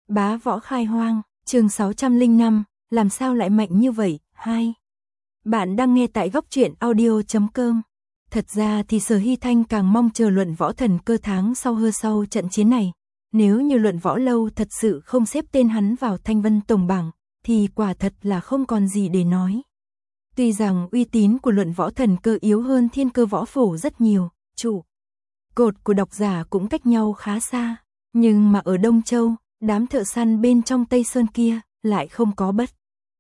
Bá võ khai hoang, chương 605, làm sao lại mạnh như vậy, 2. Bạn đang nghe tại góc truyện audio.com. Thật ra thì Sở Hy Thanh càng mong chờ luận võ thần cơ tháng sau trận chiến này. Nếu như luận võ lâu thật sự không xếp tên hắn vào Thanh Vân Tổng bảng, thì quả thật là không còn gì để nói. Tuy rằng uy tín của luận võ thần cơ yếu hơn Thiên Cơ Võ Phổ rất nhiều, trụ cột của độc giả cũng cách nhau khá xa, nhưng mà ở Đông Châu, đám thợ săn bên trong Tây Sơn kia lại không có bất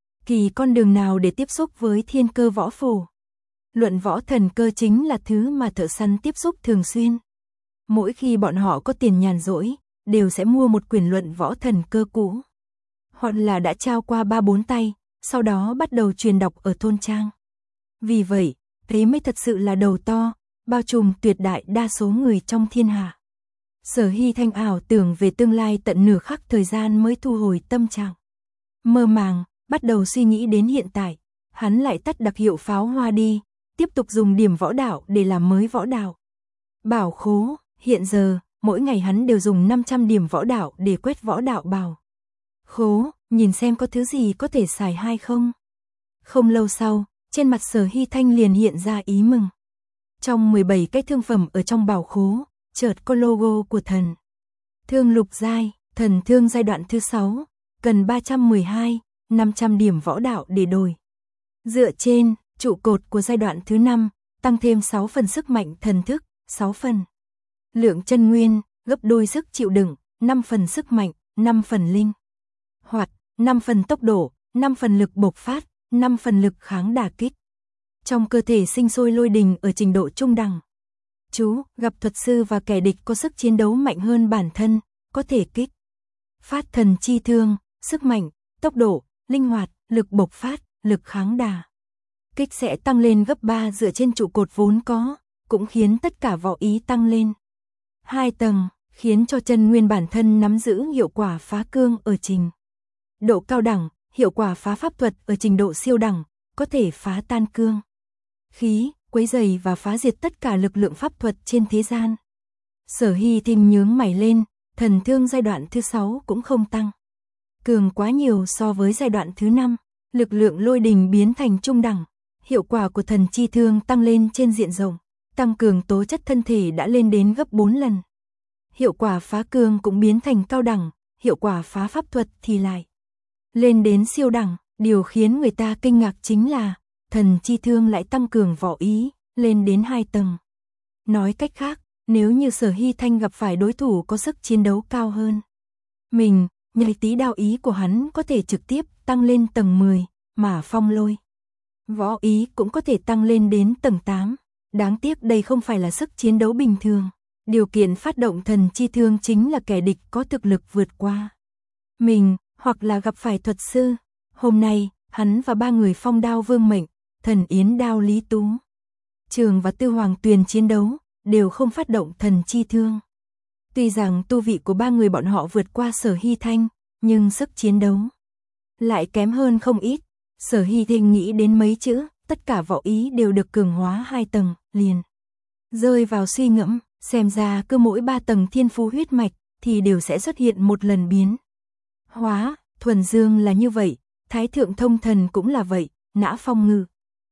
kỳ con đường nào để tiếp xúc với Thiên Cơ Võ Phổ. Luận võ thần cơ chính là thứ mà thợ săn tiếp xúc thường xuyên. Mỗi khi bọn họ có tiền nhàn rỗi, đều sẽ mua một quyển luận võ thần cơ cũ, hoặc là đã trao qua 3-4 tay, sau đó bắt đầu truyền đọc ở thôn trang. Vì vậy, thế mới thật sự là đầu to, bao trùm tuyệt đại đa số người trong thiên hạ. Sở Hy Thanh ảo tưởng về tương lai tận nửa khắc thời gian mới thu hồi tâm trạng mơ màng, bắt đầu suy nghĩ đến hiện tại. Hắn lại tắt đặc hiệu pháo hoa đi, tiếp tục dùng điểm võ đạo để làm mới võ đạo bảo khố. Hiện giờ, mỗi ngày hắn đều dùng 500 điểm võ đạo để quét võ đạo bảo khố, nhìn xem có thứ gì có thể xài hay không. Không lâu sau, trên mặt Sở Hy Thanh liền hiện ra ý mừng. Trong 17 cái thương phẩm ở trong bảo khố, chợt có logo của thần thương lục giai, thần thương giai đoạn thứ 6, cần 312, 500 điểm võ đạo để đổi. Dựa trên trụ cột của giai đoạn thứ 5, tăng thêm 6 phần sức mạnh thần thức, 6 phần lượng chân nguyên, gấp đôi sức chịu đựng, 5 phần sức mạnh, 5 phần linh hoạt, 5 phần tốc độ, 5 phần lực bộc phát, 5 phần lực kháng đả kích. Trong cơ thể sinh sôi lôi đình ở trình độ trung đẳng. Chú, gặp thuật sư và kẻ địch có sức chiến đấu mạnh hơn bản thân, có thể kích phát thần chi thương, sức mạnh, tốc độ, linh hoạt, lực bộc phát, lực kháng đả kích sẽ tăng lên gấp 3 dựa trên trụ cột vốn có, cũng khiến tất cả võ ý tăng lên 2 tầng, khiến cho chân nguyên bản thân nắm giữ hiệu quả phá cương ở trình độ cao đẳng, hiệu quả phá pháp thuật ở trình độ siêu đẳng, có thể phá tan cương khí, quấy rầy và phá diệt tất cả lực lượng pháp thuật trên thế gian. Sở Hy Thanh nhướng mày lên, thần thương giai đoạn thứ 6 cũng không tăng cường quá nhiều so với giai đoạn thứ 5, lực lượng lôi đình biến thành trung đẳng, hiệu quả của thần chi thương tăng lên trên diện rộng, tăng cường tố chất thân thể đã lên đến gấp 4 lần. Hiệu quả phá cương cũng biến thành cao đẳng, hiệu quả phá pháp thuật thì lại lên đến siêu đẳng. Điều khiến người ta kinh ngạc chính là thần chi thương lại tăng cường võ ý, lên đến 2 tầng. Nói cách khác, nếu như Sở Hy Thanh gặp phải đối thủ có sức chiến đấu cao hơn mình, nhảy tí đao ý của hắn có thể trực tiếp tăng lên tầng 10, mà phong lôi võ ý cũng có thể tăng lên đến tầng 8. Đáng tiếc đây không phải là sức chiến đấu bình thường. Điều kiện phát động thần chi thương chính là kẻ địch có thực lực vượt qua mình, hoặc là gặp phải thuật sư. Hôm nay, hắn và 3 người Phong Đao Vương Mệnh, Thần Yến Đao Lý Tú Trường và Tư Hoàng Tuyền chiến đấu, đều không phát động thần chi thương. Tuy rằng tu vị của 3 người bọn họ vượt qua Sở Hy Thanh, nhưng sức chiến đấu lại kém hơn không ít. Sở Hy Thanh nghĩ đến mấy chữ, tất cả võ ý đều được cường hóa 2 tầng, liền rơi vào suy ngẫm, xem ra cứ mỗi 3 tầng thiên phú huyết mạch thì đều sẽ xuất hiện một lần biến hóa. Thuần Dương là như vậy, Thái Thượng Thông Thần cũng là vậy, Nã Phong Ngư.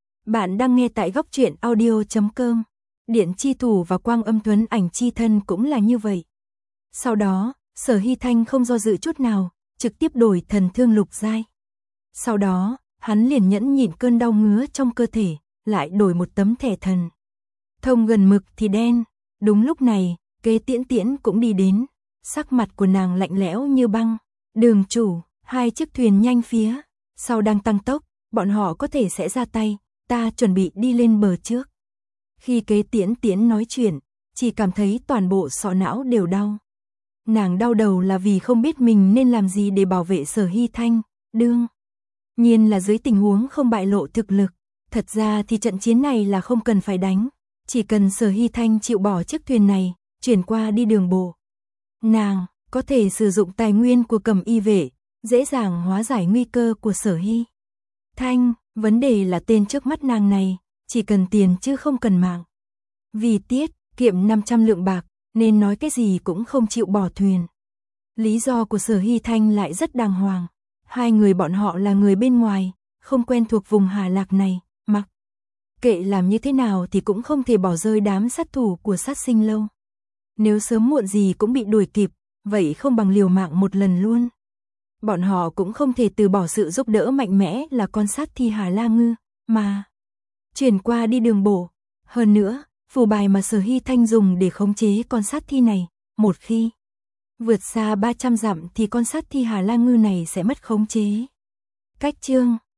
Bạn đang nghe tại góc truyện audio.com. Điện chi thủ và Quang Âm Tuấn Ảnh chi thân cũng là như vậy. Sau đó, Sở Hy Thanh không do dự chút nào, trực tiếp đổi thần thương lục giai. Sau đó, hắn liền nhẫn nhịn cơn đau ngứa trong cơ thể, lại đổi một tấm thẻ thần thông gần mực thì đen. Đúng lúc này, Kế Tiễn Tiễn cũng đi đến, sắc mặt của nàng lạnh lẽo như băng. Đường chủ, 2 chiếc thuyền nhanh phía sau đang tăng tốc, bọn họ có thể sẽ ra tay, ta chuẩn bị đi lên bờ trước. Khi Kế Tiễn Tiễn nói chuyện, chỉ cảm thấy toàn bộ sọ não đều đau. Nàng đau đầu là vì không biết mình nên làm gì để bảo vệ Sở Hy Thanh, đương nhiên là dưới tình huống không bại lộ thực lực. Thật ra thì trận chiến này là không cần phải đánh, chỉ cần Sở Hy Thanh chịu bỏ chiếc thuyền này, chuyển qua đi đường bộ. Nàng có thể sử dụng tài nguyên của Cẩm Y vệ, dễ dàng hóa giải nguy cơ của Sở Hy Thanh. Vấn đề là tên trước mắt nàng này, chỉ cần tiền chứ không cần mạng. Vì tiết kiệm 500 lượng bạc, nên nói cái gì cũng không chịu bỏ thuyền. Lý do của Sở Hy Thanh lại rất đàng hoàng. Hai người bọn họ là người bên ngoài, không quen thuộc vùng Hà Lạc này, mặc kệ làm như thế nào thì cũng không thể bỏ rơi đám sát thủ của Sát Sinh Lâu. Nếu sớm muộn gì cũng bị đuổi kịp, vậy không bằng liều mạng một lần luôn. Bọn họ cũng không thể từ bỏ sự giúp đỡ mạnh mẽ là con sát thi Hà La Ngư, mà chuyển qua đi đường bộ. Hơn nữa, phù bài mà Sở Hy Thanh dùng để khống chế con sát thi này, một khi vượt xa 300 dặm thì con sát thi Hà La Ngư này sẽ mất khống chế. Cách chương